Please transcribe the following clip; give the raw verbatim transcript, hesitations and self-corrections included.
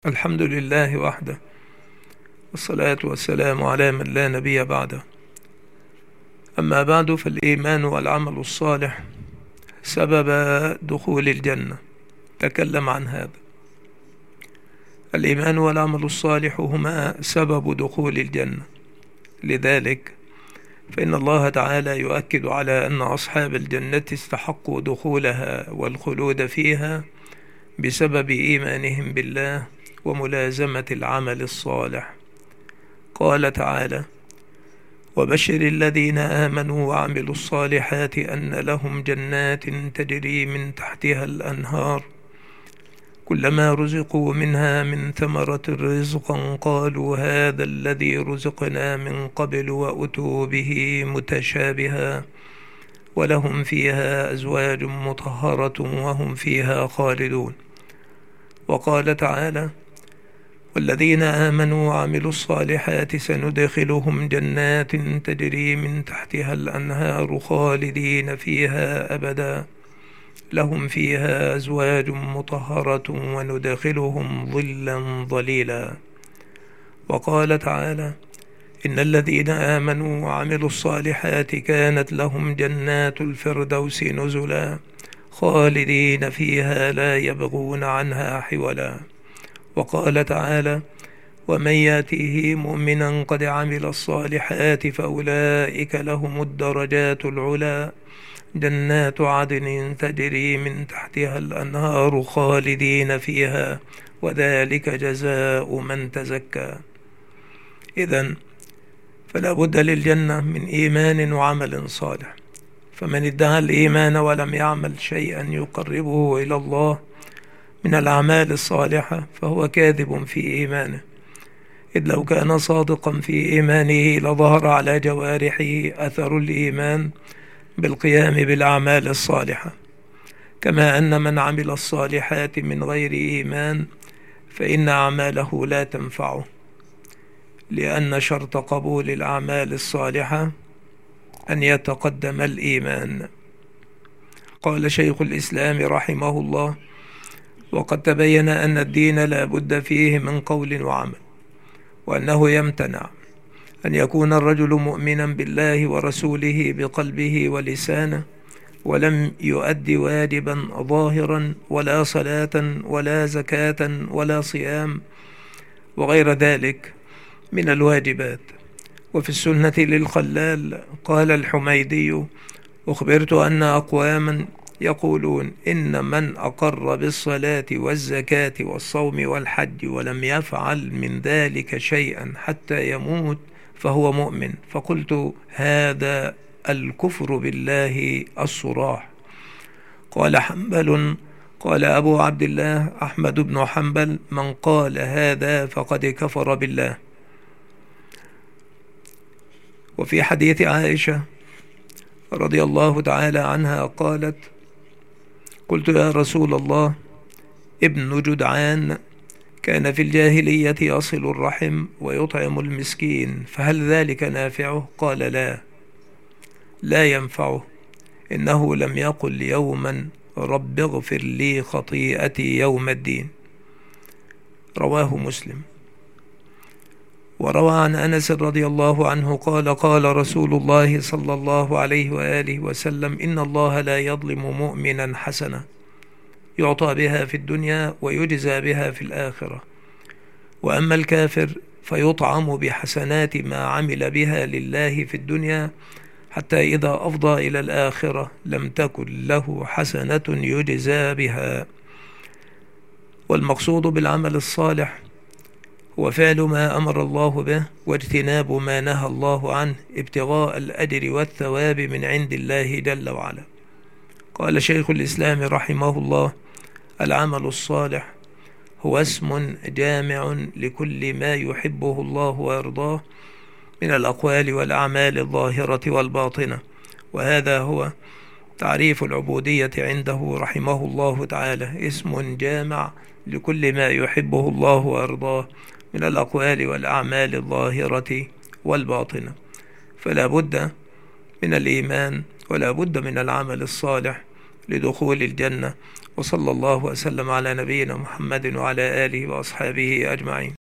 الحمد لله وحده، والصلاة والسلام على من لا نبي بعده. أما بعد، فالإيمان والعمل الصالح سبب دخول الجنة. تكلم عن هذا. الإيمان والعمل الصالح هما سبب دخول الجنة، لذلك فإن الله تعالى يؤكد على أن أصحاب الجنة استحقوا دخولها والخلود فيها بسبب إيمانهم بالله وملازمة العمل الصالح. قال تعالى: وبشر الذين آمنوا وعملوا الصالحات أن لهم جنات تجري من تحتها الأنهار كلما رزقوا منها من ثمرة رزقا قالوا هذا الذي رزقنا من قبل وأتوا به متشابها ولهم فيها أزواج مطهرة وهم فيها خالدون. وقال تعالى: والذين آمنوا وعملوا الصالحات سندخلهم جنات تجري من تحتها الأنهار خالدين فيها أبدا لهم فيها أزواج مطهرة وندخلهم ظلا ظليلا. وقال تعالى: إن الذين آمنوا وعملوا الصالحات كانت لهم جنات الفردوس نزلا خالدين فيها لا يبغون عنها حولا. وقال تعالى: ومن يأته مؤمنا قد عمل الصالحات فأولئك لهم الدرجات العلى جنات عدن تجري من تحتها الأنهار خالدين فيها وذلك جزاء من تزكى. إذن فلا بد للجنة من إيمان وعمل صالح، فمن ادعى الإيمان ولم يعمل شيئا يقربه إلى الله من الأعمال الصالحة فهو كاذب في إيمانه، إذ لو كان صادقا في إيمانه لظهر على جوارحه أثر الإيمان بالقيام بالأعمال الصالحة. كما أن من عمل الصالحات من غير إيمان فإن أعماله لا تنفعه، لأن شرط قبول الأعمال الصالحة أن يتقدم الإيمان. قال شيخ الإسلام رحمه الله: وقد تبين أن الدين لا بد فيه من قول وعمل، وأنه يمتنع أن يكون الرجل مؤمنا بالله ورسوله بقلبه ولسانه ولم يؤدي واجبا ظاهرا ولا صلاة ولا زكاة ولا صيام وغير ذلك من الواجبات. وفي السنة للخلال قال الحميدي: أخبرت أن أقواما يقولون إن من أقر بالصلاة والزكاة والصوم والحج ولم يفعل من ذلك شيئا حتى يموت فهو مؤمن. فقلت: هذا الكفر بالله الصراح. قال حنبل: قال أبو عبد الله أحمد بن حنبل: من قال هذا فقد كفر بالله. وفي حديث عائشة رضي الله تعالى عنها قالت: قلت يا رسول الله، ابن جدعان كان في الجاهلية يصل الرحم ويطعم المسكين، فهل ذلك نافعه؟ قال: لا لا ينفعه، إنه لم يقل يوما رب اغفر لي خطيئتي يوم الدين. رواه مسلم. وروى عن أنس رضي الله عنه قال: قال رسول الله صلى الله عليه وآله وسلم: إن الله لا يظلم مؤمنا حسنة يعطى بها في الدنيا ويجزى بها في الآخرة، وأما الكافر فيطعم بحسنات ما عمل بها لله في الدنيا حتى إذا أفضى إلى الآخرة لم تكن له حسنة يجزى بها. والمقصود بالعمل الصالح هو فعل ما أمر الله به واجتناب ما نهى الله عنه ابتغاء الأجر والثواب من عند الله جل وعلا. قال شيخ الإسلام رحمه الله: العمل الصالح هو اسم جامع لكل ما يحبه الله ويرضاه من الأقوال والأعمال الظاهرة والباطنة، وهذا هو تعريف العبودية عنده رحمه الله تعالى: اسم جامع لكل ما يحبه الله ويرضاه من الأقوال والأعمال الظاهرة والباطنة. فلا بد من الإيمان ولا بد من العمل الصالح لدخول الجنة. وصلى الله وسلم على نبينا محمد وعلى آله وأصحابه أجمعين.